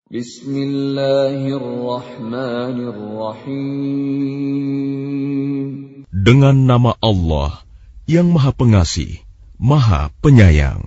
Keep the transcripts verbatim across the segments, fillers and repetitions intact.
Bismillahirrahmanirrahim. Dengan nama Allah yang Maha Pengasih, Maha Penyayang.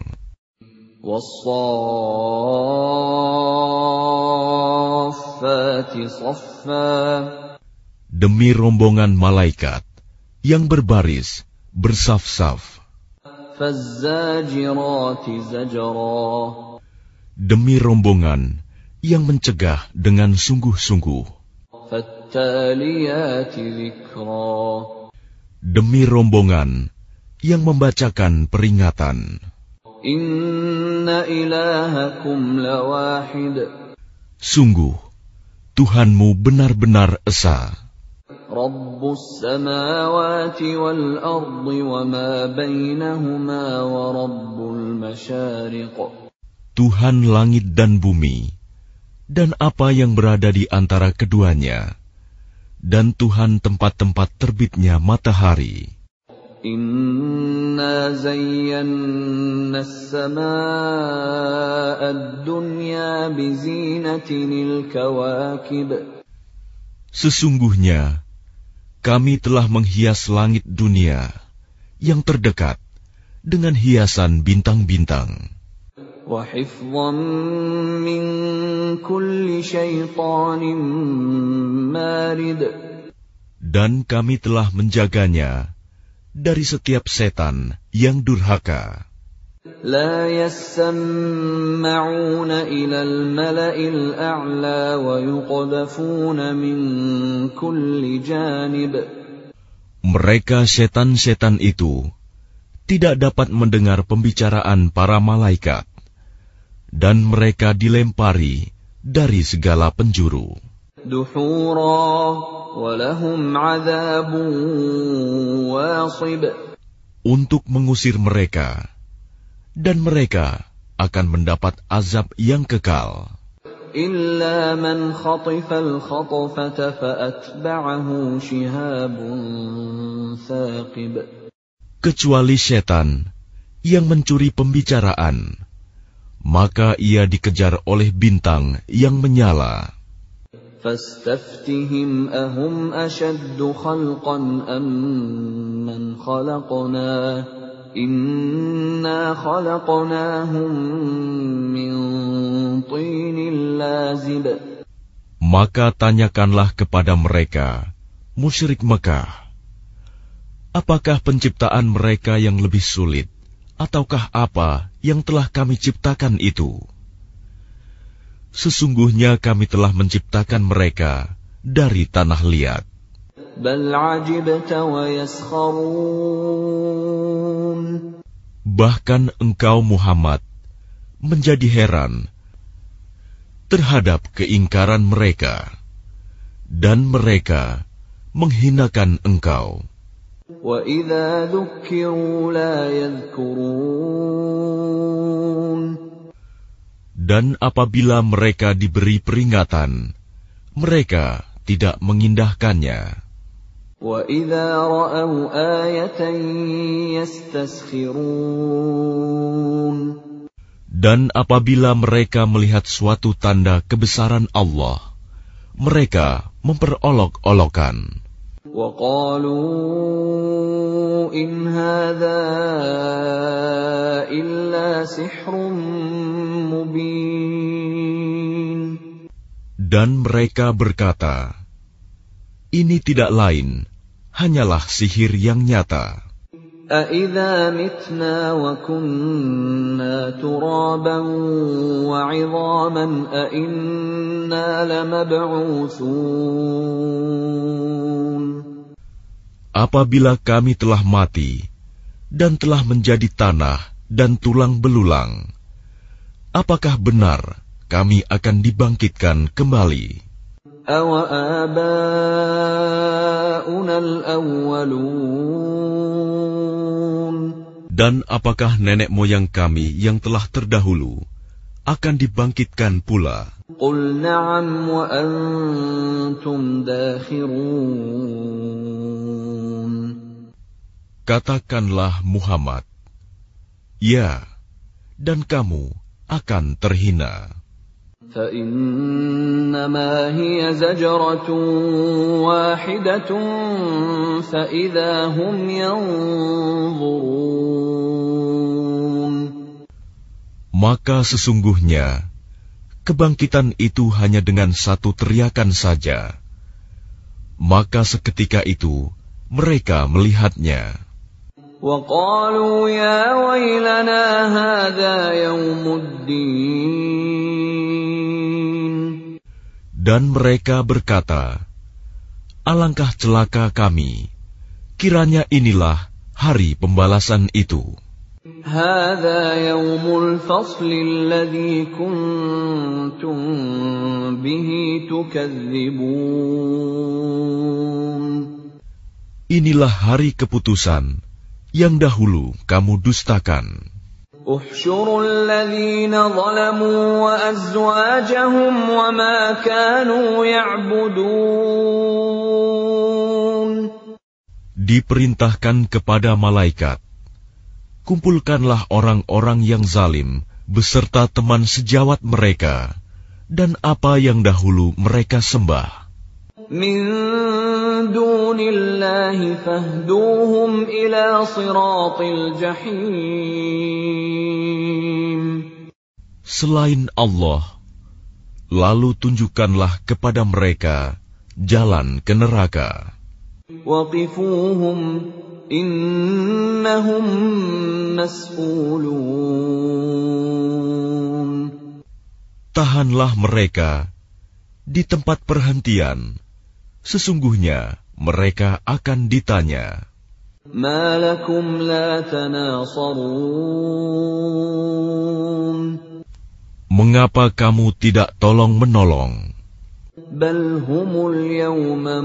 Was-saffati saffa. Demi rombongan malaikat yang berbaris, bersaf-saf. Faz-zajirati zajra. Demi rombongan yang mencegah dengan sungguh-sungguh. Fattaliyati dzikra. Demi rombongan yang membacakan peringatan. Inna ilahakum lawahid. Sungguh, Tuhanmu benar-benar esa. Rabbus samawati wal ardi wa ma bainahuma wa rabbul masyariq. Tuhan langit dan bumi, dan apa yang berada di antara keduanya, dan Tuhan tempat-tempat terbitnya matahari. Inna zayyanna as-samaa'a ad-dunya bizinatinil kawakib. Sesungguhnya, kami telah menghias langit dunia yang terdekat dengan hiasan bintang-bintang. Wa hifdhan min kulli syaitanin marid. Dan kami telah menjaganya dari setiap setan yang durhaka. La yasma'una ila al-mala'il a'la wa yuqdhafuna min kulli janib. Mereka setan-setan itu tidak dapat mendengar pembicaraan para malaikat, dan mereka dilempari dari segala penjuru. Duhura wa lahum 'adzabun wasib. Untuk mengusir mereka, dan mereka akan mendapat azab yang kekal. Illa man khatifal khatfata fa'atba'ahu shihabun thaqib. Kecuali setan yang mencuri pembicaraan, maka ia dikejar oleh bintang yang menyala. Fastaftihim ahum ashaddu khalqan amman khalaqna. Inna khalaqnahum min tinin lazib. Maka tanyakanlah kepada mereka, musyrik Mekah, apakah penciptaan mereka yang lebih sulit, ataukah apa yang telah kami ciptakan itu? Sesungguhnya kami telah menciptakan mereka dari tanah liat. Bal ajibta wa yaskharun. Bahkan engkau Muhammad menjadi heran terhadap keingkaran mereka, dan mereka menghinakan engkau. Wa idza dzukkiru la yadhkurun. Dan apabila mereka diberi peringatan, mereka tidak mengindahkannya. Wa idza ra'aw ayatan yastaskhirun. Dan apabila mereka melihat suatu tanda kebesaran Allah, mereka memperolok-olokan. Wa qalu in hadza illa sihrun mubin. Dan mereka berkata, ini tidak lain, hanyalah sihir yang nyata. أَإِذَا مِتْنَا وَكُنَّا تُرَابًا وَعِظَامًا أَإِنَّا لَمَبْعُوثُونَ. Apabila kami telah mati dan telah menjadi tanah dan tulang belulang, apakah benar kami akan dibangkitkan kembali? أَوَآبَاؤُنَا الْأَوَّلُونَ. Dan apakah nenek moyang kami yang telah terdahulu akan dibangkitkan pula? قُلْ نَعَمْ وَأَنْتُمْ دَاخِرُونَ. Katakanlah Muhammad, ya, dan kamu akan terhina. فإنما هي زجرة واحدة فإذا هم ينظرون. Maka sesungguhnya kebangkitan itu hanya dengan satu teriakan saja. Maka seketika itu mereka melihatnya. وَقَالُوا يَا وَيْلَنَا هَذَا يَوْمُ الدِّينِ. Dan mereka berkata, alangkah celaka kami, kiranya inilah hari pembalasan itu. هَذَا يَوْمُ الْفَصْلِ الَّذِي كُنتُم بِهِ تُكَذِّبُونَ. Inilah hari keputusan yang dahulu kamu dustakan. احشروا الذين ظلموا وأزواجهم وما كانوا يعبدون. Diperintahkan kepada malaikat, kumpulkanlah orang-orang yang zalim beserta teman sejawat mereka dan apa yang dahulu mereka sembah. Min dunillahi fahduhum ila siratil jahim. Selain Allah, lalu tunjukkanlah kepada mereka jalan ke neraka. Waqifuhum innahum mas'ulun. Tahanlah mereka di tempat perhentian, sesungguhnya mereka akan ditanya. Ma lakum la tanasarun. Mengapa kamu tidak tolong-menolong? Bal humul yawma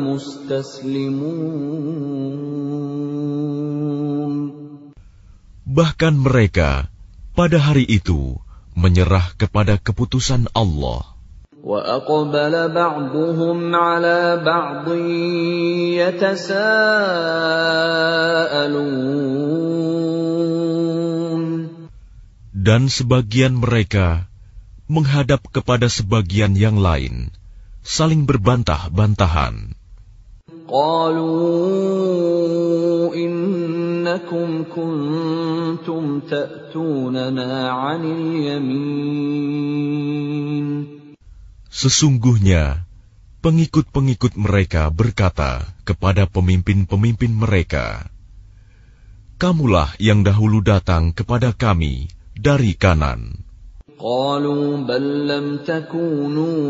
mustaslimun. Bahkan mereka pada hari itu menyerah kepada keputusan Allah. Wa aqbala ba'duhum 'ala ba'din yatasaalun. Dan sebagian mereka menghadap kepada sebagian yang lain, saling berbantah-bantahan. Qalu innakum kuntum ta'tunana 'anil yamin. Sesungguhnya pengikut-pengikut mereka berkata kepada pemimpin-pemimpin mereka, kamulah yang dahulu datang kepada kami dari kanan. Qalu bal lam takunu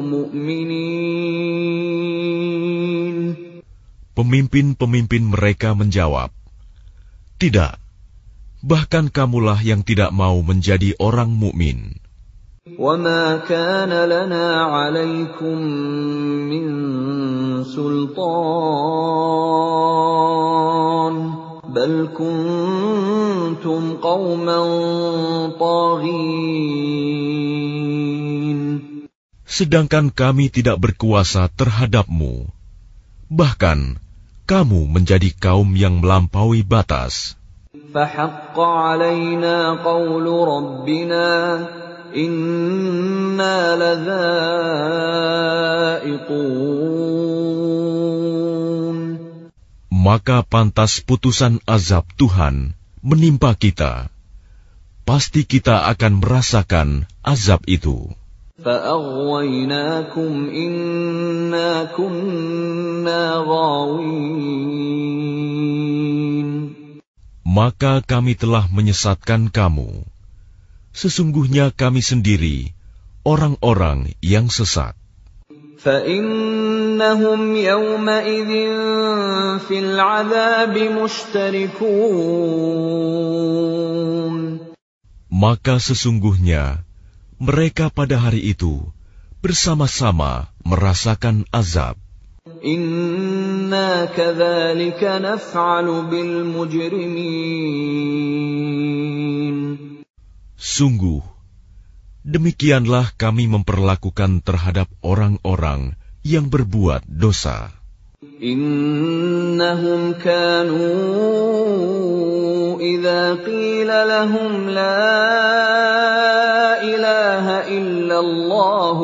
mu'minin. Pemimpin-pemimpin mereka menjawab, tidak, bahkan kamulah yang tidak mau menjadi orang mukmin. وَمَا كَانَ لَنَا عَلَيْكُمْ مِنْ سُلْطَانٍ بَلْ كُنْتُمْ قَوْمًا طَاغِينَ. Sedangkan kami tidak berkuasa terhadapmu, bahkan kamu menjadi kaum yang melampaui batas. فَحَقَّ عَلَيْنَا قَوْلُ رَبِّنَا Inna ladza'iqun. Maka pantas putusan azab Tuhan menimpa kita. Pasti kita akan merasakan azab itu. فَأَغْوَيْنَاكُمْ إِنَّا كُنَّا غَاوِينَ. Maka kami telah menyesatkan kamu. Sesungguhnya kami sendiri orang-orang yang sesat. فَإِنَّهُمْ يَوْمَئِذٍ فِي الْعَذَابِ مُشْتَرِكُونَ. Maka sesungguhnya mereka pada hari itu bersama-sama merasakan azab. Inna kadzalika naf'alu bil mujrimin. Sungguh, demikianlah kami memperlakukan terhadap orang-orang yang berbuat dosa. إنهم كانوا إذا قيل لهم لا إله إلا الله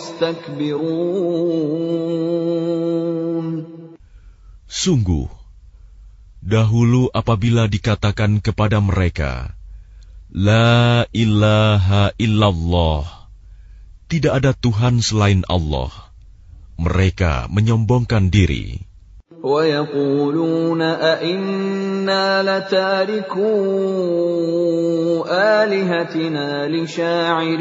يستكبرون. Sungguh, dahulu apabila dikatakan kepada mereka, La ilaha illallah, tidak ada Tuhan selain Allah, mereka menyombongkan diri. وَيَقُولُونَ أَإِنَّا لَتَارِكُو آلِهَتِنَا لِشَاعِرٍ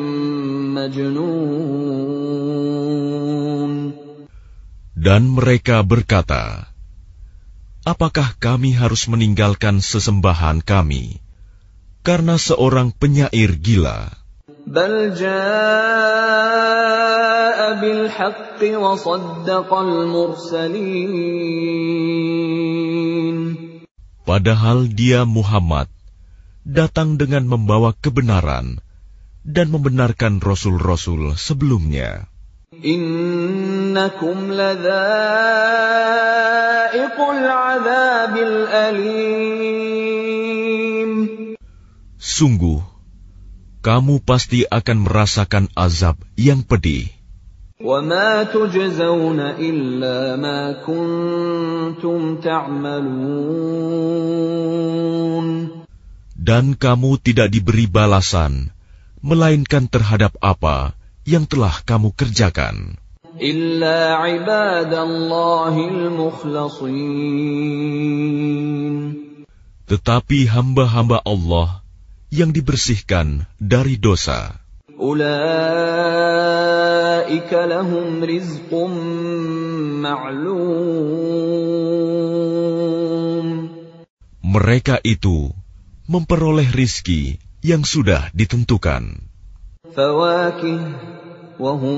مَجْنُونٍ. Dan mereka berkata, apakah kami harus meninggalkan sesembahan kami karena seorang penyair gila? بَلْ جَاءَ بِالْحَقِّ وَصَدَّقَ الْمُرْسَلِينَ. Padahal dia Muhammad datang dengan membawa kebenaran dan membenarkan rasul-rasul sebelumnya. إِنَّكُمْ لَذَائِقُو الْعَذَابِ الْأَلِيمِ. Sungguh, kamu pasti akan merasakan azab yang pedih. وَمَا تُجْزَوْنَ إِلَّا مَا كُنتُمْ تَعْمَلُونَ. Dan kamu tidak diberi balasan, melainkan terhadap apa yang telah kamu kerjakan. إِلَّا عِبَادَ اللَّهِ الْمُخْلَصِينَ. Tetapi hamba-hamba Allah yang dibersihkan dari dosa. أُولَئِكَ لَهُمْ رِزْقٌ مَّعْلُومٌ. Mereka itu memperoleh rizki yang sudah ditentukan. فَوَاكِهُ وَهُمْ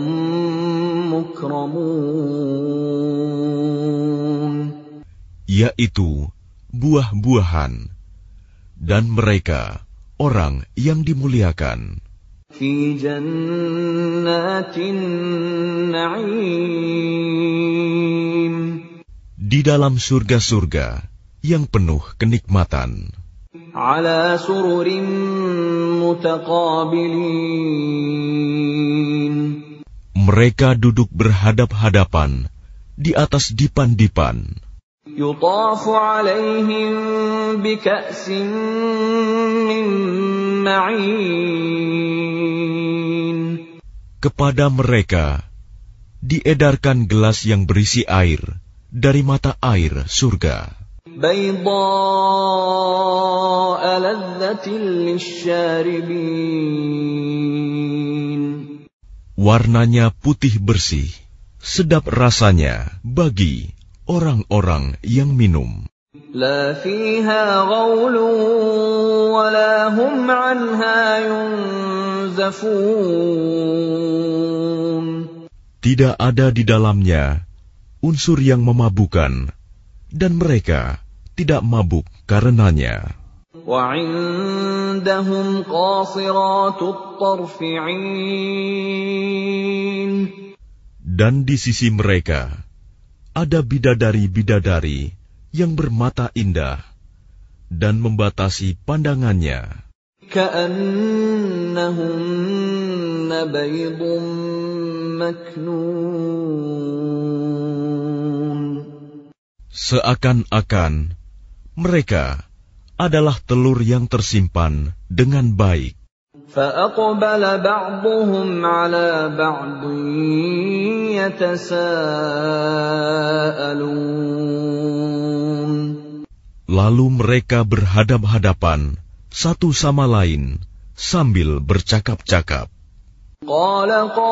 مُكْرَمُونَ. Yaitu buah-buahan, dan mereka orang yang dimuliakan. في جنات النعيم. Di dalam surga-surga yang penuh kenikmatan. على سرر متقابلين. Mereka duduk berhadap-hadapan di atas dipan-dipan. يطاف عليهم بكأس من معين. Kepada mereka diedarkan gelas yang berisi air dari mata air surga. بيضاء لذة للشاربين. Warnanya putih bersih, sedap rasanya bagi orang-orang yang minum. لا فيها غول ولا هم عنها ينزفون. Tidak ada di dalamnya unsur yang memabukkan, dan mereka tidak mabuk karenanya. وعندهم قاصرات الطرف عين. Dan di sisi mereka ada bidadari-bidadari yang bermata indah dan membatasi pandangannya. كأنهن بيض مكنون. Seakan-akan mereka adalah telur yang tersimpan dengan baik. فأقبل بعضهم على بعض يتساءلون. Lalu mereka berhadap-hadapan satu sama lain sambil bercakap-cakap. قال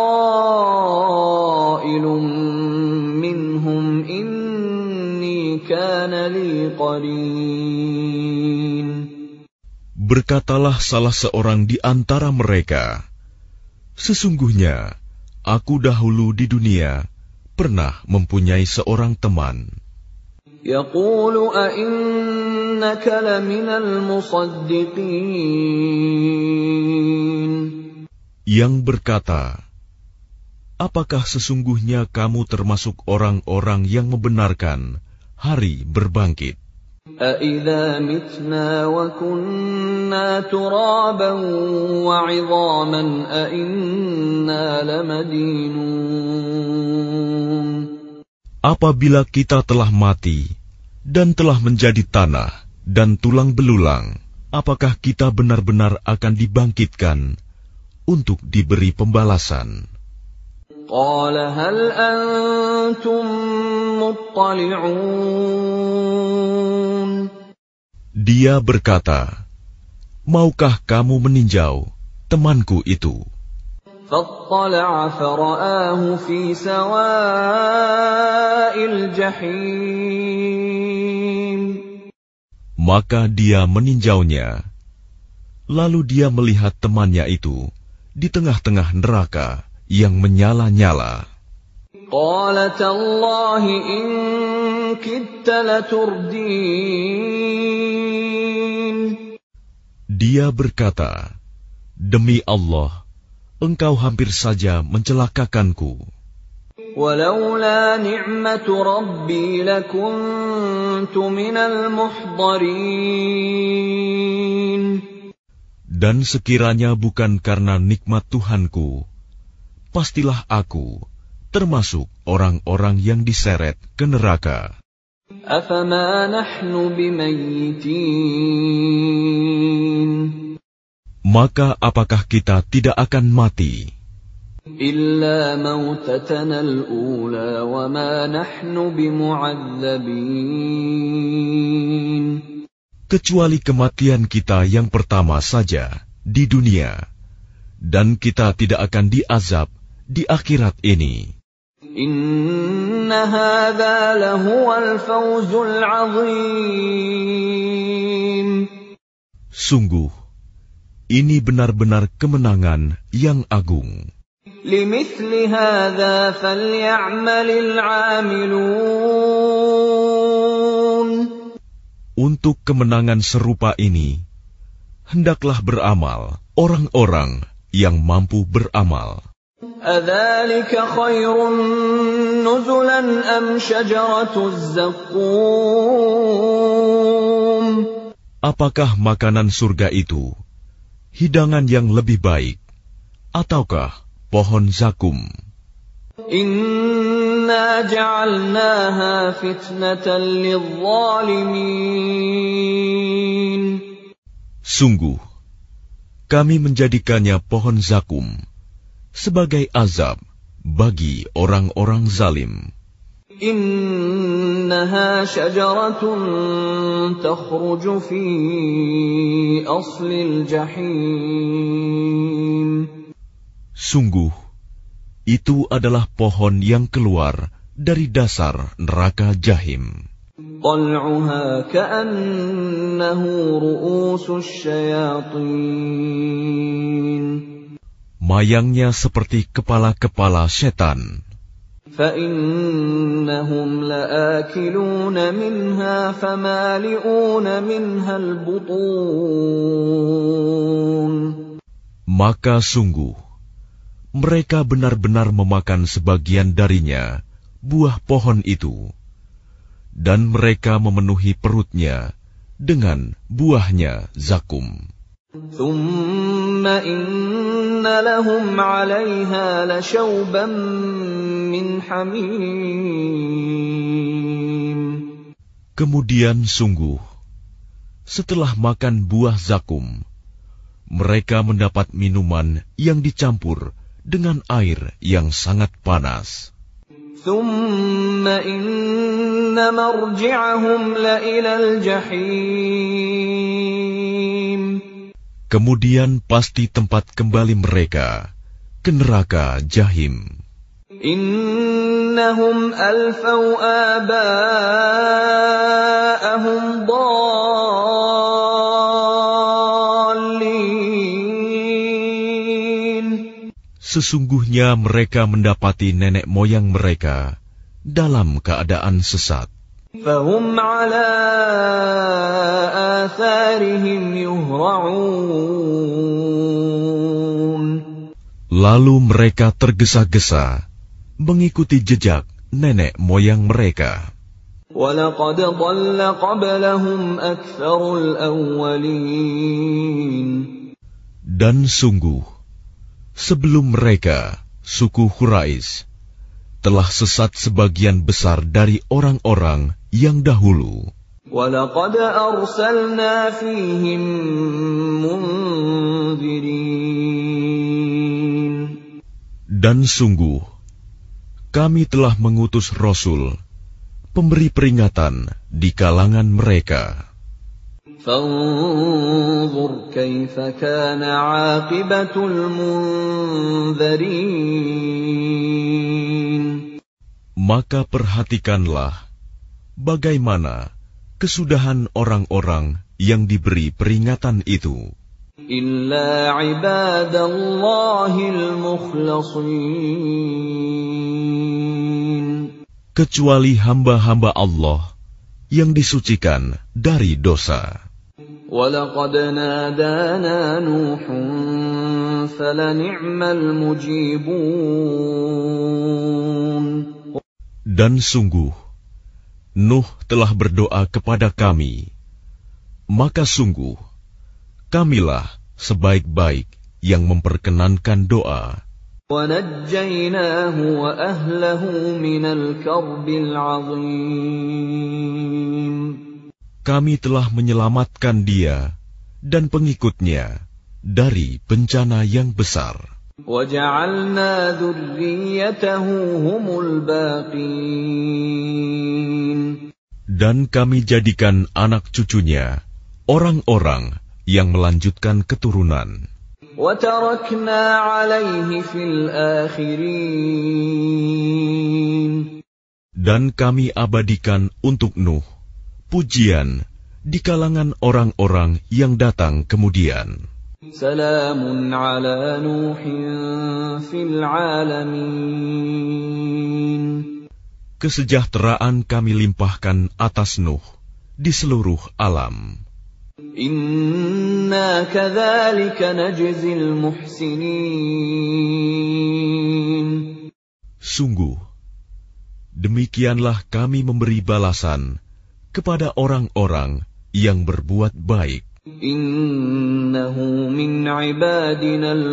قائل منهم إني كان لي قرين. Berkatalah salah seorang di antara mereka, sesungguhnya aku dahulu di dunia pernah mempunyai seorang teman. يقول أئنك لمن المصدقين. Yang berkata, apakah sesungguhnya kamu termasuk orang-orang yang membenarkan hari berbangkit? أَإِذَا مِتْنَا وَكُنَّا تُرَابًا وَعِظَامًا أَإِنَّا لَمَدِينُونَ. Apabila kita telah mati dan telah menjadi tanah dan tulang belulang, apakah kita benar-benar akan dibangkitkan untuk diberi pembalasan? قَالَ هَلْ أَنْتُمْ مُطَّلِعُونَ. Dia berkata, maukah kamu meninjau temanku itu? فَاطَّلَعَ فَرَآهُ فِي سَوَاءِ الْجَحِيمِ. Maka dia meninjaunya, lalu dia melihat temannya itu di tengah-tengah neraka yang menyala-nyala. قَالَ تَاللَّهِ إِن كِدتَّ لَتُرْدِينِ. Dia berkata, demi Allah, engkau hampir saja mencelakakanku. وَلَوْلَا نِعْمَةُ رَبِّي لَكُنتُ مِنَ الْمُحْضَرِينَ. Dan sekiranya bukan karena nikmat Tuhanku, pastilah aku termasuk orang-orang yang diseret ke neraka. أَفَمَا نَحْنُ بِمَيِّتِينَ. Maka apakah kita tidak akan mati? إِلَّا مَوْتَتَنَا الْأُولَى وَمَا نَحْنُ بِمُعَذَّبِينَ. Kecuali kematian kita yang pertama saja di dunia, dan kita tidak akan diazab di akhirat ini. إِنَّ هَذَا لَهُوَ الْفَوْزُ الْعَظِيمُ. Sungguh, ini benar-benar kemenangan yang agung. لِمِثْلِ هَذَا فَلْيَعْمَلِ الْعَامِلُونَ. Untuk kemenangan serupa ini, hendaklah beramal orang-orang yang mampu beramal. أَذَلِكَ خَيْرٌ نُزُلًا أَمْ شَجَرَةُ الزَّقُّومِ. Apakah makanan surga itu hidangan yang lebih baik, ataukah pohon zakum? إِنَّا جَعَلْنَاهَا فِتْنَةً لِلظَّالِمِينَ. Sungguh, kami menjadikannya pohon zakum sebagai azab bagi orang-orang zalim. إِنَّهَا شَجَرَةٌ تَخْرُجُ فِي أَصْلِ الْجَحِيمِ. Sungguh, itu adalah pohon yang keluar dari dasar neraka Jahim. طَلْعُهَا كَأَنَّهُ رُءُوسُ الشَّيَاطِينِ. Mayangnya seperti kepala-kepala setan. فَإِنَّهُمْ لَآكِلُونَ مِنْهَا فَمَالِئُونَ مِنْهَا الْبُطُونَ. Maka sungguh, mereka benar-benar memakan sebagian darinya, buah pohon itu, dan mereka memenuhi perutnya dengan buahnya zakum. ثُمَّ إِنَّ لَهُمْ عَلَيْهَا لَشَوْبًا مِّنْ حَمِيمٍ. Kemudian sungguh, setelah makan buah zakum, mereka mendapat minuman yang dicampur dengan air yang sangat panas. ثُمَّ إِنَّ مَرْجِعَهُمْ لَإِلَى الْجَحِيمِ. Kemudian pasti tempat kembali mereka ke neraka Jahim. إِنَّهُمْ أَلْفَوْا آبَاءَهُمْ ضَالِّينَ. Sesungguhnya mereka mendapati nenek moyang mereka dalam keadaan sesat. فَهُمْ عَلَى آثَارِهِمْ يُهْرَعُونَ. Lalu mereka tergesa-gesa mengikuti jejak nenek moyang mereka. وَلَقَدْ ضَلَّ قَبْلَهُمْ أَكْثَرُ الْأَوَّلِينَ. Dan sungguh, sebelum mereka, suku Quraisy, telah sesat sebagian besar dari orang-orang yang dahulu. وَلَقَدْ أَرْسَلْنَا فِيهِمْ مُنذِرِينَ. Dan sungguh, kami telah mengutus Rasul, pemberi peringatan di kalangan mereka. فَانظُرْ كَيْفَ كَانَ عَاقِبَةُ الْمُنذَرِينَ. Maka perhatikanlah bagaimana kesudahan orang-orang yang diberi peringatan itu. إِلَّا عِبَادَ اللَّهِ الْمُخْلَصِينَ. Kecuali hamba-hamba Allah yang disucikan dari dosa. وَلَقَدْ نَادَانَا نُوحٌ فَلَنِعْمَ الْمُجِيبُونَ. Dan sungguh, Nuh telah berdoa kepada kami, maka sungguh, kamilah sebaik-baik yang memperkenankan doa. وَنَجَّيْنَاهُ وَأَهْلَهُ مِنَ الْكَرْبِ الْعَظِيمِ. Kami telah menyelamatkan dia dan pengikutnya dari bencana yang besar. وَجَعَلْنَا ذُرِّيَّتَهُ هُمُ الْبَاقِينَ. Dan kami jadikan anak cucunya orang-orang yang melanjutkan keturunan. وَتَرَكْنَا عَلَيْهِ فِي الْآخِرِينَ. Dan kami abadikan untuk Nuh pujian di kalangan orang-orang yang datang kemudian. Salamun ala Nuhin fil alamin. Kesejahteraan kami limpahkan atas Nuh di seluruh alam. Inna kadzalika najzil muhsinin. Sungguh, demikianlah kami memberi balasan kepada orang-orang yang berbuat baik. Innahu min ibadinal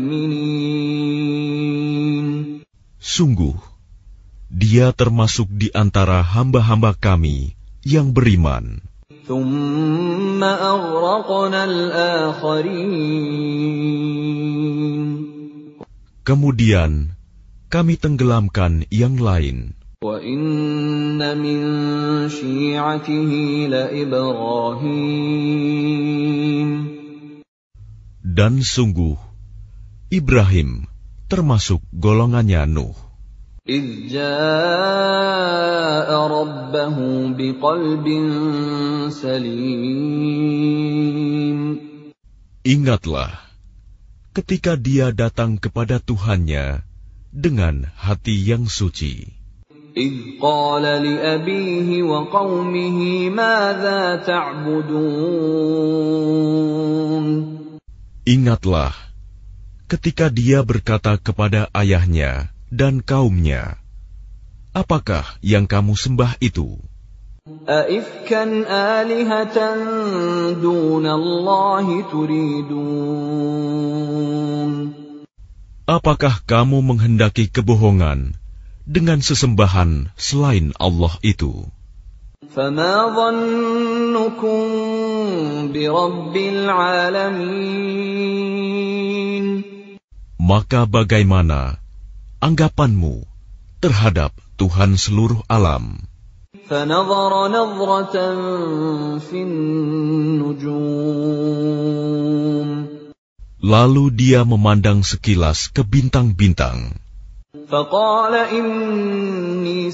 mu'minin. Sungguh, dia termasuk di antara hamba-hamba kami yang beriman. Thumma aghraqnal akharin. Kemudian kami tenggelamkan yang lain. Wa inna min syi'atihi la Ibrahim. Dan sungguh, Ibrahim termasuk golongannya Nuh. إِذْ جَاءَ رَبَّهُ بِقَلْبٍ سَلِيمٍ. Ingatlah, ketika dia datang kepada Tuhannya dengan hati yang suci. إِذْ قَالَ لِأَبِيهِ وَقَوْمِهِ مَاذَا تَعْبُدُونَ. Ingatlah, ketika dia berkata kepada ayahnya dan kaumnya, apakah yang kamu sembah itu? أَإِفْكًا آلِهَةً دُونَ اللَّهِ تُرِيدُونَ. Apakah kamu menghendaki kebohongan dengan sesembahan selain Allah itu? فَمَا ظَنُّكُمْ بِرَبِّ الْعَالَمِينَ. Maka bagaimana anggapanmu terhadap Tuhan seluruh alam? فَنَظَرَ نَظْرَةً فِي النُّجُومِ. Lalu dia memandang sekilas ke bintang-bintang. فَقَالَ إِنِّي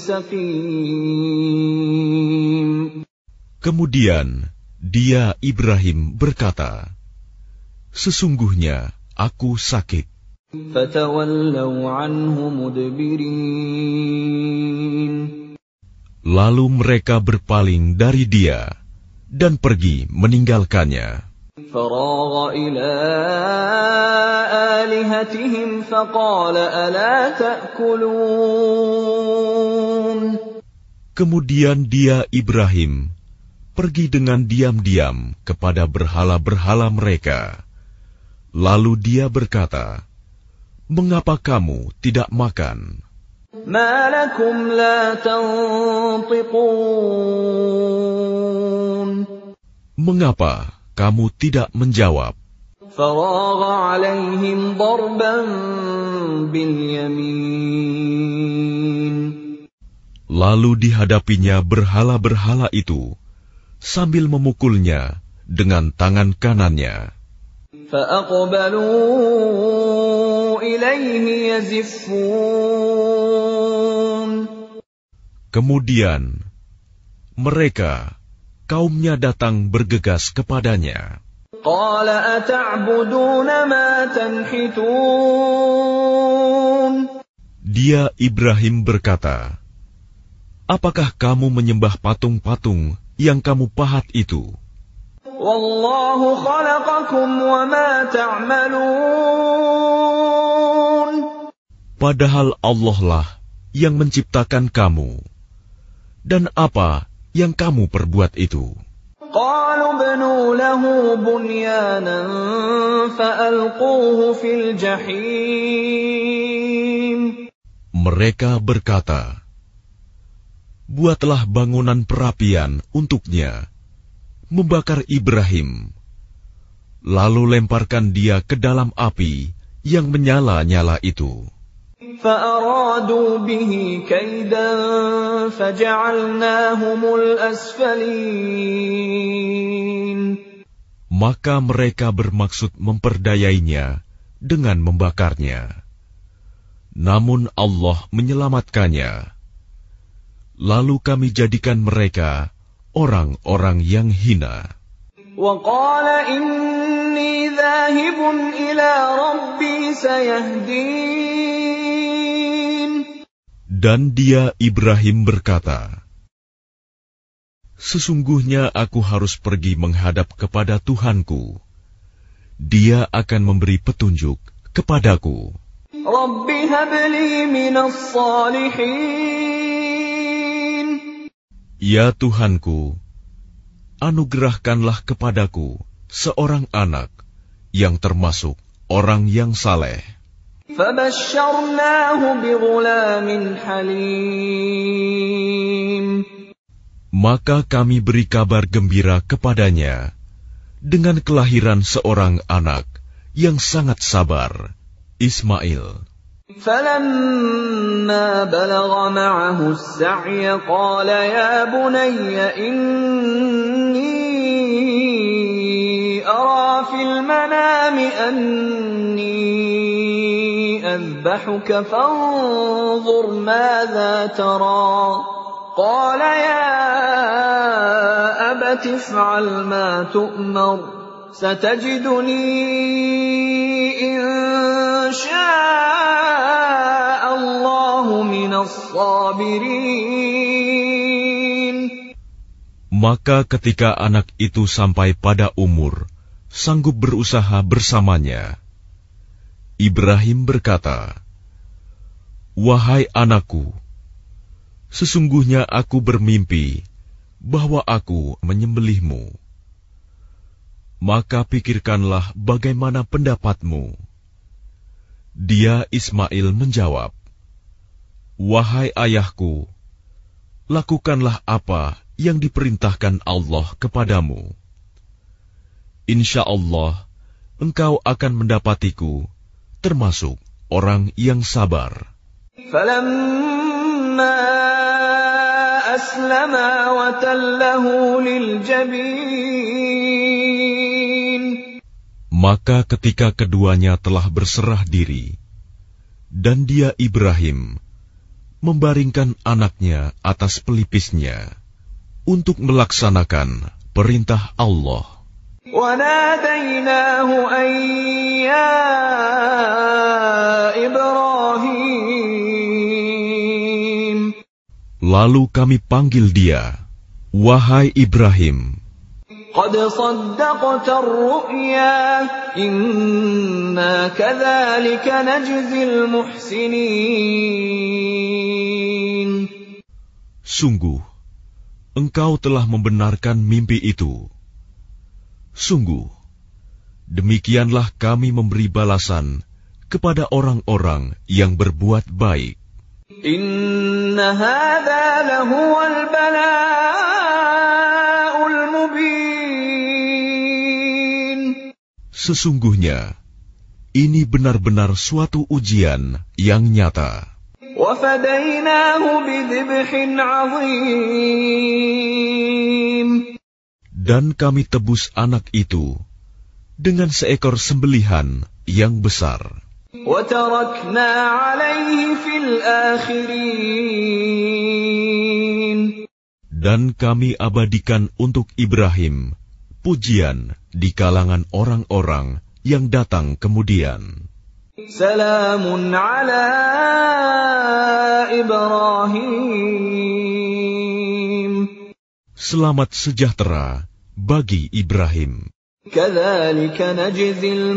سَقِيمٌ. Kemudian dia Ibrahim berkata, sesungguhnya aku sakit. فَتَوَلَّوْا عَنْهُ مُدْبِرِينَ. Lalu mereka berpaling dari dia dan pergi meninggalkannya. فراغ إلى آلهتهم فقال ألا تأكلون. Kemudian dia Ibrahim pergi dengan diam-diam kepada berhala-berhala mereka. Lalu dia berkata, "Mengapa kamu tidak makan?" ما لكم لا تنطقون. Mengapa kamu tidak menjawab? فراغ عليهم ضربا باليمين. Lalu dihadapinya berhala-berhala itu sambil memukulnya dengan tangan kanannya. فأقبلوا إليه يزفون. Kemudian mereka, kaumnya datang bergegas kepadanya. قال أتعبدون ما تنحتون. Dia Ibrahim berkata, "Apakah kamu menyembah patung-patung yang kamu pahat itu? والله خلقكم وما تعملون. Padahal Allah lah yang menciptakan kamu. Dan apa yang kamu perbuat itu?" قالوا ابنوا له بنيانا فألقوه في الجحيم. Mereka berkata, "Buatlah bangunan perapian untuknya, membakar Ibrahim, lalu lemparkan dia ke dalam api yang menyala-nyala itu." فأرادوا به كيدا فجعلناهم الأسفلين. Maka mereka bermaksud memperdayainya dengan membakarnya. Namun Allah menyelamatkannya. Lalu kami jadikan mereka orang-orang yang hina. وقال إني ذاهب إلى ربي سيهدين. Dan dia Ibrahim berkata, "Sesungguhnya aku harus pergi menghadap kepada Tuhanku. Dia akan memberi petunjuk kepadaku." رب هب لي من الصالحين. Ya Tuhanku, anugerahkanlah kepadaku seorang anak yang termasuk orang yang saleh. فبشرناه بغلام حليم. Maka kami beri kabar gembira kepadanya dengan kelahiran seorang anak yang sangat sabar, Ismail. فلما بلغ معه السعي قال يا بني إني أرى في المنام أني أذبحك فانظر ماذا ترى. قال يا أبت افعل ما تؤمر ستجدني إن شاء الله من الصابرين. Maka ketika anak itu sampai pada umur sanggup berusaha bersamanya, Ibrahim berkata, "Wahai anakku, sesungguhnya aku bermimpi bahwa aku menyembelihmu. Maka pikirkanlah bagaimana pendapatmu." Dia Ismail menjawab, "Wahai ayahku, lakukanlah apa yang diperintahkan Allah kepadamu. Insya Allah, engkau akan mendapatiku termasuk orang yang sabar." فَلَمَّا أَسْلَمَا وَتَلَّهُ لِلْجَبِينِ. Maka ketika keduanya telah berserah diri, dan dia Ibrahim membaringkan anaknya atas pelipisnya untuk melaksanakan perintah Allah. وَنَادَيْنَاهُ أَن يَا إِبْرَاهِيمُ. Lalu kami panggil dia, "Wahai Ibrahim." قد صدقت الرؤيا إنا كذلك نجزي المحسنين. Sungguh, engkau telah membenarkan mimpi itu. Sungguh, demikianlah kami memberi balasan kepada orang-orang yang berbuat baik. Inna hadza lahuwal bala'ul mubin. Sesungguhnya, ini benar-benar suatu ujian yang nyata. وَفَدَيْنَاهُ بِذِبْحٍ عَظِيمٍ. Dan kami tebus anak itu dengan seekor sembelihan yang besar. وَتَرَكْنَا عَلَيْهِ فِي الْآخِرِينَ. Dan kami abadikan untuk Ibrahim pujian di kalangan orang-orang yang datang kemudian. Salamun ala Ibrahim. Selamat sejahtera bagi Ibrahim. Kadzalika najzil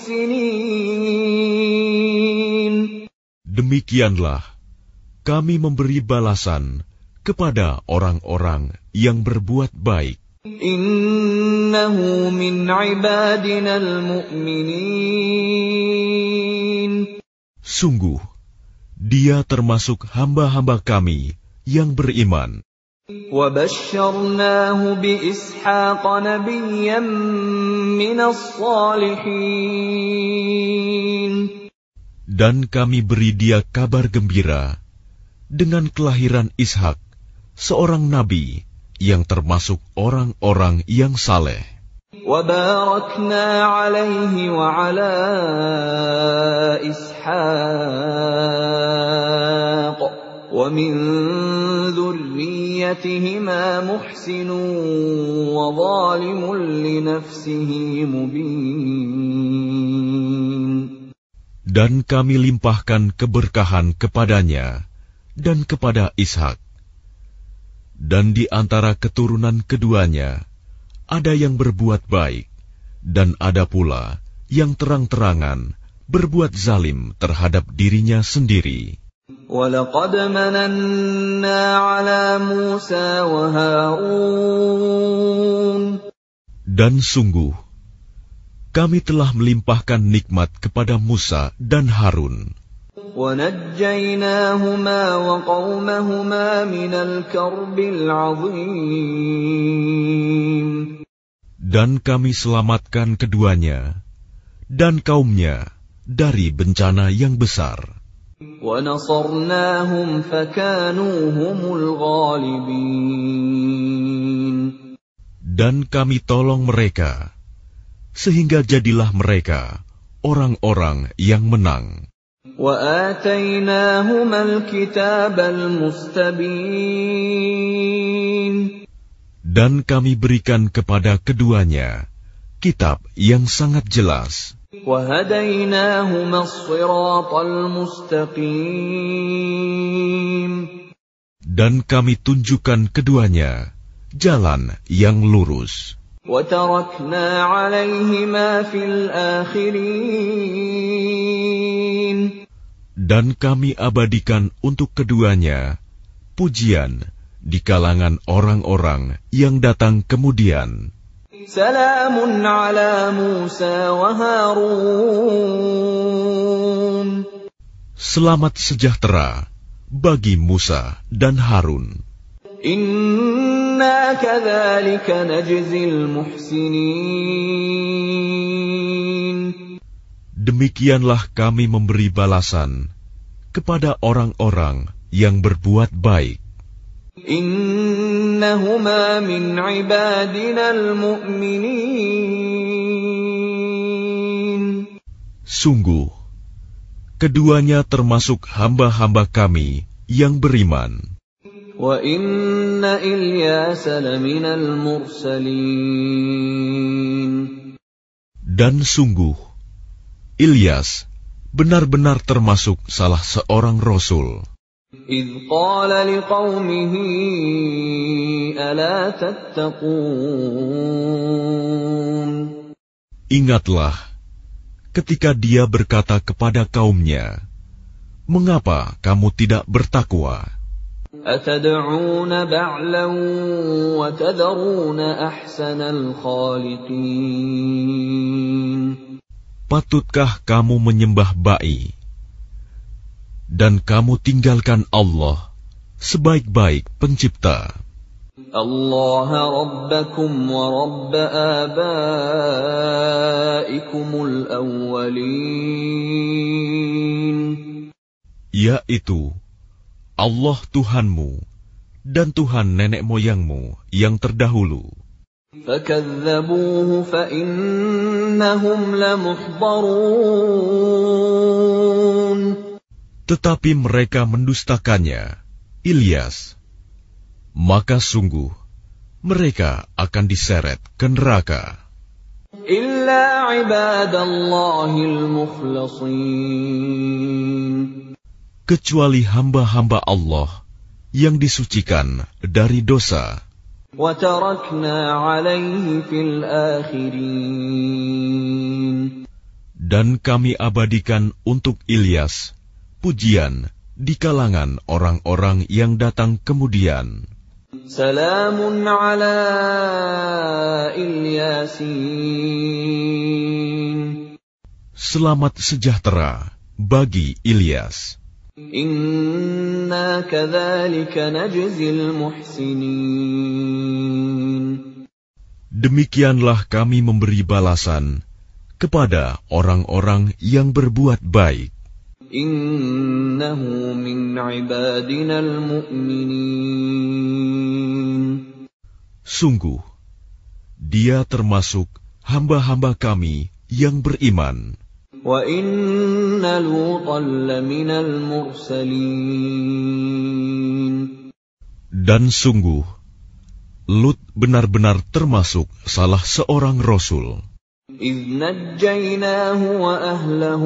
muhsinin. Demikianlah kami memberi balasan kepada orang-orang yang berbuat baik. Innahu min ibadina al-mu'minin. Sungguh, dia termasuk hamba-hamba kami yang beriman. وَبَشَّرْنَاهُ بِإِسْحَاقَ نَبِيًّا مِنَ الصَّالِحِينَ. Dan kami beri dia kabar gembira dengan kelahiran Ishak, seorang nabi yang termasuk orang-orang yang saleh. وَبَارَكْنَا عَلَيْهِ وَعَلَى إِسْحَاقَ وَمِنْ ذُرِّيَّتِهِمَا مُحْسِنٌ وَظَالِمٌ لِنَفْسِهِ مُبِينٌ. Dan kami limpahkan keberkahan kepadanya dan kepada Ishak. Dan di antara keturunan keduanya, ada yang berbuat baik, dan ada pula yang terang-terangan berbuat zalim terhadap dirinya sendiri. وَلَقَدْ مَنَنَّا عَلَى مُوسَى وَهَارُونَ. Dan sungguh, kami telah melimpahkan nikmat kepada Musa dan Harun. وَنَجَّيْنَاهُمَا وَقَوْمَهُمَا مِنَ الْكَرْبِ الْعَظِيمِ. Dan kami selamatkan keduanya dan kaumnya dari bencana yang besar. وَنَصَرْنَاهُمْ فَكَانُوا هُمُ الْغَالِبِينَ. Dan kami tolong mereka, sehingga jadilah mereka orang-orang yang menang. وَآتَيْنَاهُمَا الْكِتَابَ الْمُسْتَبِينَ. Dan kami berikan kepada keduanya kitab yang sangat jelas. وَهَدَيْنَاهُمَا الصِّرَاطَ الْمُسْتَقِيمَ. Dan kami tunjukkan keduanya jalan yang lurus. وَتَرَكْنَا عَلَيْهِمَا فِي الْآخِرِينَ. Dan kami abadikan untuk keduanya pujian di kalangan orang-orang yang datang kemudian. Salamun ala Musa wa Harun. Selamat sejahtera bagi Musa dan Harun. Inna kadzalika najzil muhsinin. Demikianlah kami memberi balasan kepada orang-orang yang berbuat baik. Innahuma min ibadina al-mu'minin. Sungguh, keduanya termasuk hamba-hamba kami yang beriman. Wa inna Ilyas laminal mursalin. Dan sungguh, Ilyas benar-benar termasuk salah seorang rasul. إِذْ قَالَ لِقَوْمِهِ أَلَا تَتَّقُونَ. Ingatlah ketika dia berkata kepada kaumnya, mengapa kamu tidak bertakwa? أَتَدْعُونَ بَعْلًا وَتَذَرُونَ أَحْسَنَ الْخَالِقِينَ. Patutkah kamu menyembah ba'i, dan kamu tinggalkan Allah, sebaik-baik pencipta? Allah Rabbakum wa Rabb abaikumul awwalin. Yaitu Allah Tuhanmu dan Tuhan nenek moyangmu yang terdahulu. فَكَذَّبُوهُ فَإِنَّهُمْ لَمُحْضَرُونَ. Tetapi mereka mendustakannya, Ilyas, maka sungguh mereka akan diseret ke neraka. Illa ibadallahil mukhlasin. Kecuali hamba-hamba Allah yang disucikan dari dosa. Wa tarakna alaihi fil akhirin. Dan kami abadikan untuk Ilyas pujian di kalangan orang-orang yang datang kemudian. Salamun ala Ilyasin. Selamat sejahtera bagi Ilyas. Inna kadzalika najzil muhsinin. Demikianlah kami memberi balasan kepada orang-orang yang berbuat baik. Innahu min ibadinal mu'minin. Sungguh, dia termasuk hamba-hamba kami yang beriman. Wa inna Lutan laminal mursalin. Dan sungguh, Lut benar-benar termasuk salah seorang rasul. إِذْ نَجَّيْنَاهُ وَأَهْلَهُ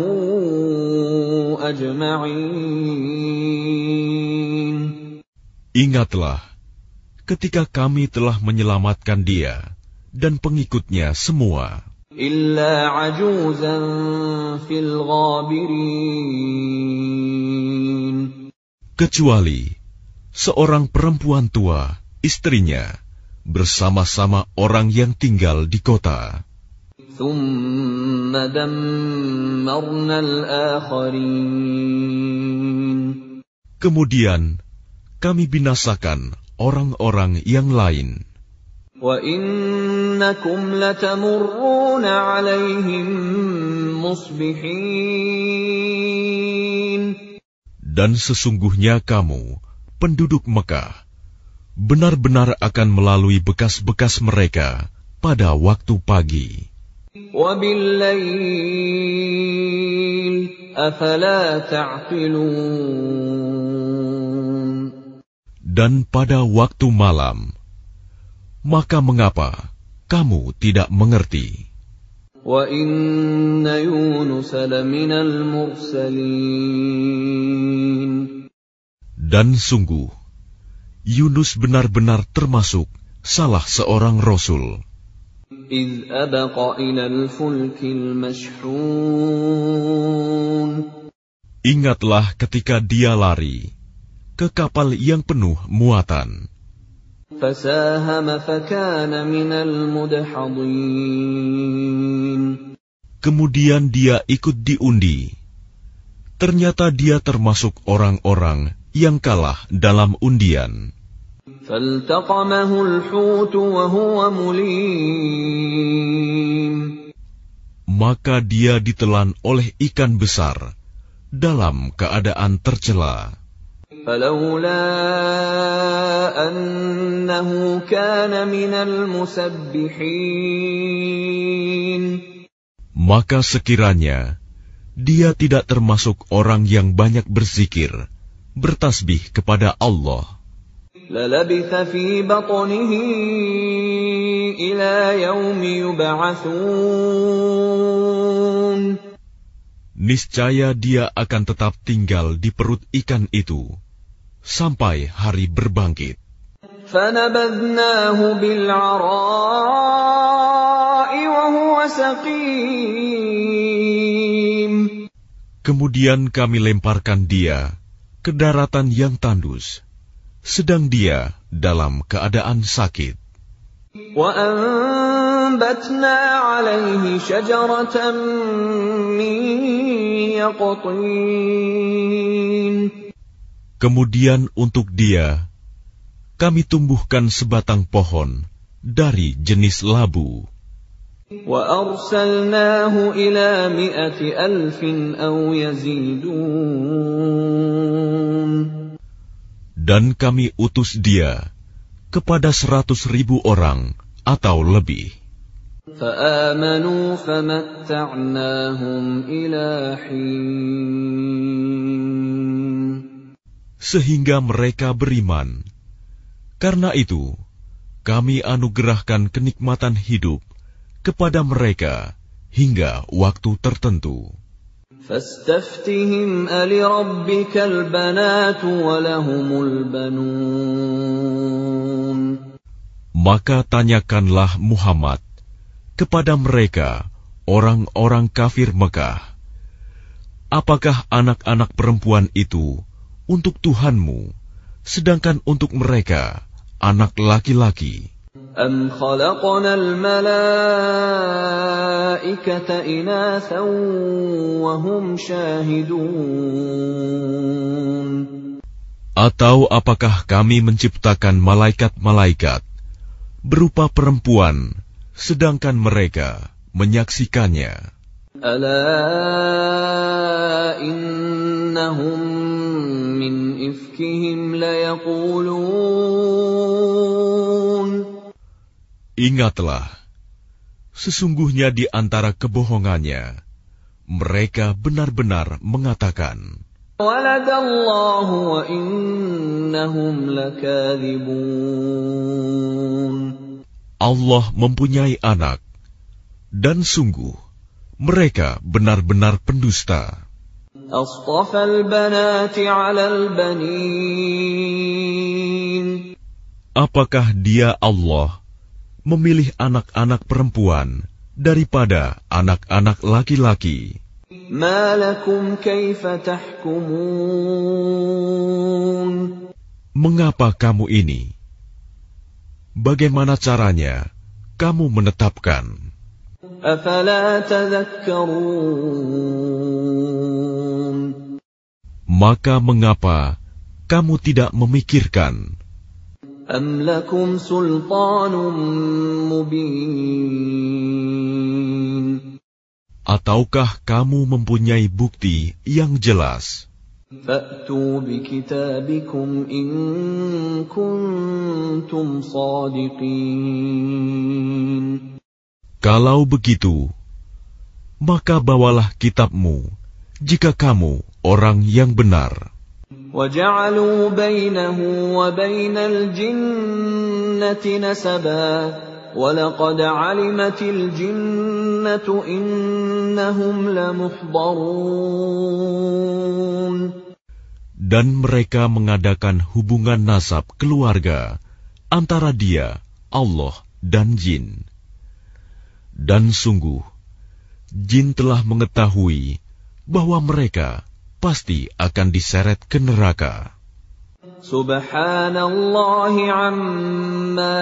أَجْمَعِينَ. Ingatlah ketika kami telah menyelamatkan dia dan pengikutnya semua. إِلَّا عَجُوزًا فِي الْغَابِرِينَ. Kecuali seorang perempuan tua, istrinya, bersama-sama orang yang tinggal di kota. ثُمَّ دَمَّرْنَا الْآخَرِينَ. Kemudian kami binasakan orang-orang yang lain. وَإِنَّكُمْ لَتَمُرُّونَ عَلَيْهِمْ مُصْبِحِينَ. Dan sesungguhnya kamu, penduduk Mekah, benar-benar akan melalui bekas-bekas mereka pada waktu pagi. وَبِاللَّيْلِ أَفَلَا تَعْقِلُونَ. Dan pada waktu malam, maka mengapa kamu tidak mengerti? وَإِنَّ يُونُسَ لَمِنَ الْمُرْسَلِينَ. Dan sungguh, Yunus benar-benar termasuk salah seorang rasul. إِذْ أَبَقَ إِلَى الْفُلْكِ الْمَشْحُونِ. Ingatlah ketika dia lari ke kapal yang penuh muatan. فَسَاهَمَ فَكَانَ مِنَ الْمُدْحَضِينَ. Kemudian dia ikut diundi. Ternyata dia termasuk orang-orang yang kalah dalam undian. فَالْتَقَمَهُ الْحُوتُ وَهُوَ مُلِيمٌ. Maka dia ditelan oleh ikan besar dalam keadaan tercela. فَلَوْلَا أَنَّهُ كَانَ مِنَ الْمُسَبِّحِينَ. Maka sekiranya dia tidak termasuk orang yang banyak berzikir, bertasbih kepada Allah, لَلَبِثَ فِي بَطْنِهِ إِلَى يَوْمِ يُبْعَثُونَ. niscaya dia akan tetap tinggal di perut ikan itu sampai hari berbangkit. فَنَبَذْنَاهُ بِالْعَرَاءِ وَهُوَ سَقِيمٌ. Kemudian kami lemparkan dia ke daratan yang tandus, sedang dia dalam keadaan sakit. وَأَنبَتْنَا عَلَيْهِ شَجَرَةً مِّن يَقْطِينٍ. Kemudian untuk dia kami tumbuhkan sebatang pohon dari jenis labu. وَأَرْسَلْنَاهُ إِلَى مِائَةِ أَلْفٍ أَوْ يَزِيدُونَ. Dan kami utus dia kepada seratus ribu orang atau lebih. فَآمَنُوا فَمَتَّعْنَاهُمْ إِلَى حِينٍ. Sehingga mereka beriman. Karena itu, kami anugerahkan kenikmatan hidup kepada mereka hingga waktu tertentu. فَاسْتَفْتِهِمْ أَلِرَبِّكَ الْبَنَاتُ وَلَهُمُ الْبَنُونَ. Maka tanyakanlah Muhammad kepada mereka, orang-orang kafir Mekah, apakah anak-anak perempuan itu untuk Tuhanmu, sedangkan untuk mereka anak laki-laki? أَمْ خَلَقْنَا الْمَلَائِكَةَ إِنَاثًا وَهُمْ شَاهِدُونَ. Atau apakah kami menciptakan malaikat-malaikat berupa perempuan, sedangkan mereka menyaksikannya? أَلَا إِنَّهُمْ مِنْ إِفْكِهِمْ لَيَقُولُونَ. Ingatlah, sesungguhnya di antara kebohongannya, mereka benar-benar mengatakan, وَلَدَ اللَّهُ وَإِنَّهُمْ لَكَاذِبُونَ. Allah mempunyai anak, dan sungguh, mereka benar-benar pendusta. أَصْطَفَى الْبَنَاتِ عَلَى الْبَنِينَ. Apakah dia Allah memilih anak-anak perempuan daripada anak-anak laki-laki? مَا لَكُمْ كَيْفَ تَحْكُمُونَ. Mengapa kamu ini? Bagaimana caranya kamu menetapkan? أَفَلَا تَذَكَّرُونَ. Maka mengapa kamu tidak memikirkan? أَمْ لَكُمْ سُلْطَانٌ مُّبِينٌ. Ataukah kamu mempunyai bukti yang jelas? فَأْتُوا بِكِتَابِكُمْ إِن كُنتُمْ صَادِقِينَ. Kalau begitu, maka bawalah kitabmu jika kamu orang yang benar. وَجَعَلُوا بَيْنَهُ وَبَيْنَ الْجِنَّةِ نَسَبًا وَلَقَدْ عَلِمَتِ الْجِنَّةُ إِنَّهُمْ لَمُحْضَرُونَ. Dan mereka mengadakan hubungan nasab keluarga antara dia, Allah, dan jin. Dan sungguh, jin telah mengetahui bahwa mereka pasti akan diseret ke neraka. Subhanallah amma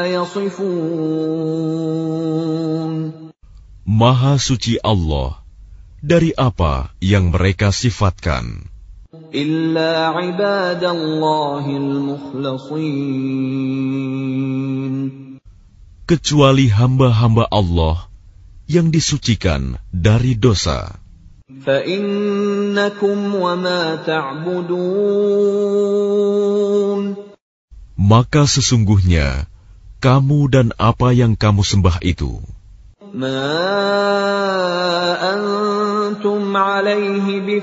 yasifun. Maha suci Allah dari apa yang mereka sifatkan. Illa ibadallahil mukhlasin. Kecuali hamba-hamba Allah yang disucikan dari dosa. فَإِنَّكُمْ وَمَا تَعْبُدُونَ. Maka sesungguhnya kamu dan apa yang kamu sembah itu, مَا أَنْتُمْ عَلَيْهِ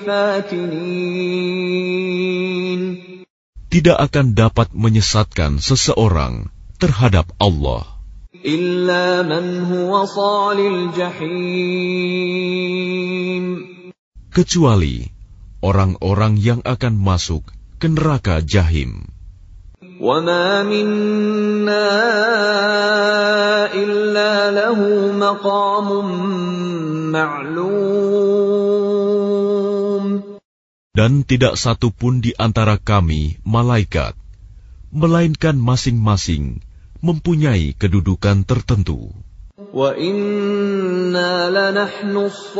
بِفَاتِنِينَ. tidak akan dapat menyesatkan seseorang terhadap Allah. إِلَّا مَنْ هُوَ صَالِ الْجَحِيمِ. Kecuali orang-orang yang akan masuk ke ke neraka Jahim. وَمَا مِنَّا إِلَّا لَهُ مَقَامٌ مَعْلُومٌ. Dan tidak satu pun di antara kami, malaikat, melainkan masing-masing mempunyai kedudukan tertentu. وَإِنَّا لَنَحْنُ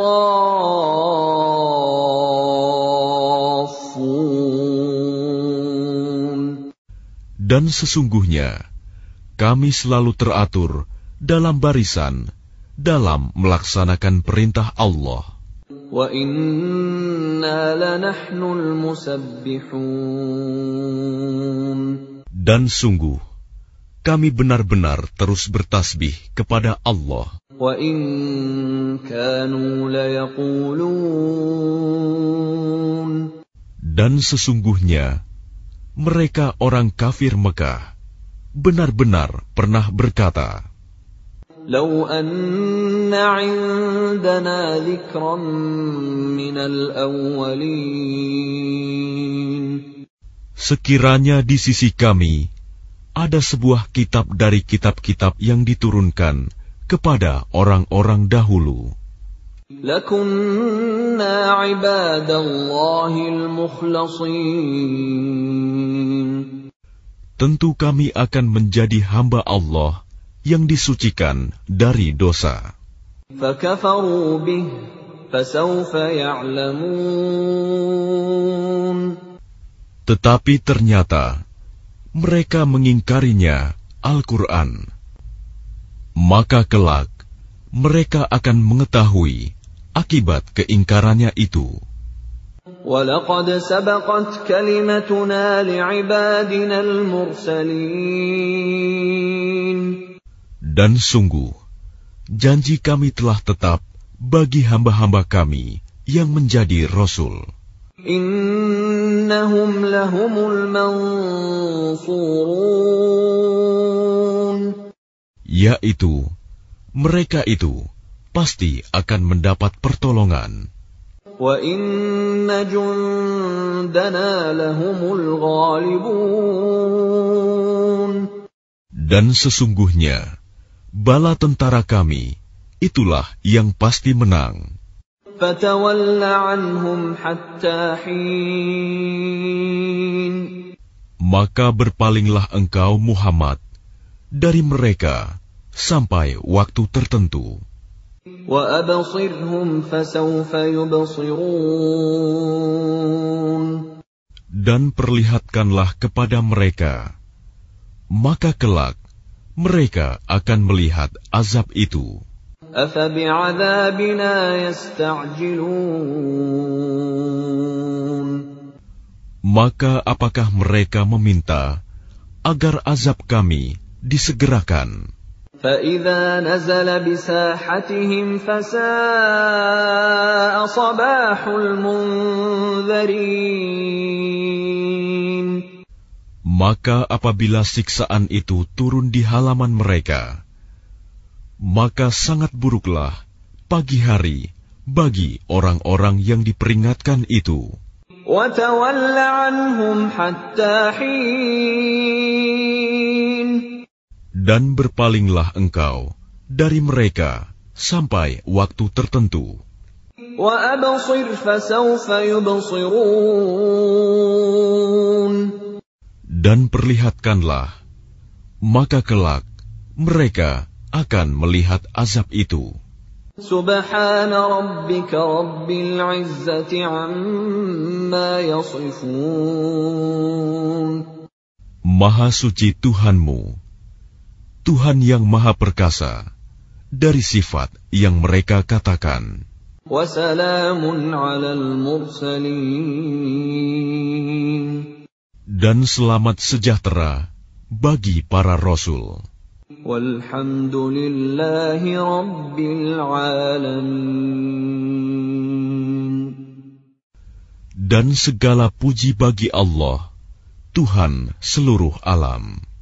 الصَّافُّونَ. Dan sesungguhnya, kami selalu teratur dalam barisan, dalam melaksanakan perintah Allah. وَإِنَّا لَنَحْنُ الْمُسَبِّحُونَ. Dan sungguh, kami benar-benar terus bertasbih kepada Allah. وَإِن كَانُوا لَيَقُولُونَ. Dan sesungguhnya, mereka orang kafir Mekah benar-benar pernah berkata, لَوْ أَنَّ عِندَنَا ذِكْرًا مِنَ الْأَوَّلِينَ. sekiranya di sisi kami ada sebuah kitab dari kitab-kitab yang diturunkan kepada orang-orang dahulu, لَكُنَّا عِبَادَ اللَّهِ الْمُخْلَصِينَ. tentu kami akan menjadi hamba Allah yang disucikan dari dosa. فَكَفَرُوا بِهِ فَسَوْفَ يَعْلَمُونَ. Tetapi ternyata mereka mengingkarinya, Al-Quran. Maka kelak mereka akan mengetahui akibat keingkarannya itu. وَلَقَدْ سَبَقَتْ كَلِمَتُنَا لِعِبَادِنَا الْمُرْسَلِينَ. Dan sungguh, janji kami telah tetap bagi hamba-hamba kami yang menjadi Rasul. إِنَّهُمْ لَهُمُ الْمَنْصُورُونَ. Yaitu, mereka itu pasti akan mendapat pertolongan. وَإِنَّ جُنْدَنَا لَهُمُ الْغَالِبُونَ. Dan sesungguhnya, bala tentara kami, itulah yang pasti menang. فَتَوَلَّ عَنْهُمْ حَتَّى حِينٍ. Maka berpalinglah engkau Muhammad dari mereka sampai waktu tertentu. وَأَبْصِرْهُمْ فَسَوْفَ يُبْصِرُونَ. Dan perlihatkanlah kepada mereka, maka kelak mereka akan melihat azab itu. أَفَبِعَذَابِنَا يَسْتَعْجِلُونَ. Maka apakah mereka meminta agar azab kami disegerakan? فَإِذَا نَزَلَ بِسَاحَتِهِمْ فَسَاءَ صَبَاحُ الْمُنذَرِينَ. Maka apabila siksaan itu turun di halaman mereka, maka sangat buruklah pagi hari bagi orang-orang yang diperingatkan itu. وَتَوَلَّ عَنْهُمْ حَتَّى حِينٍ. Dan berpalinglah engkau dari mereka sampai waktu tertentu. وَأَبْصِرْ فَسَوْفَ يُبْصِرُونَ. Dan perlihatkanlah, maka kelak mereka akan melihat azab itu. سبحان ربك رب العزة عما يصفون. Maha suci Tuhanmu, Tuhan yang maha perkasa, dari sifat yang mereka katakan. وسلام على المرسلين. Dan selamat sejahtera bagi para Rasul. وَالْحَمْدُ لِلَّهِ رَبِّ الْعَالَمِينَ. Dan segala puji bagi Allah, Tuhan seluruh alam.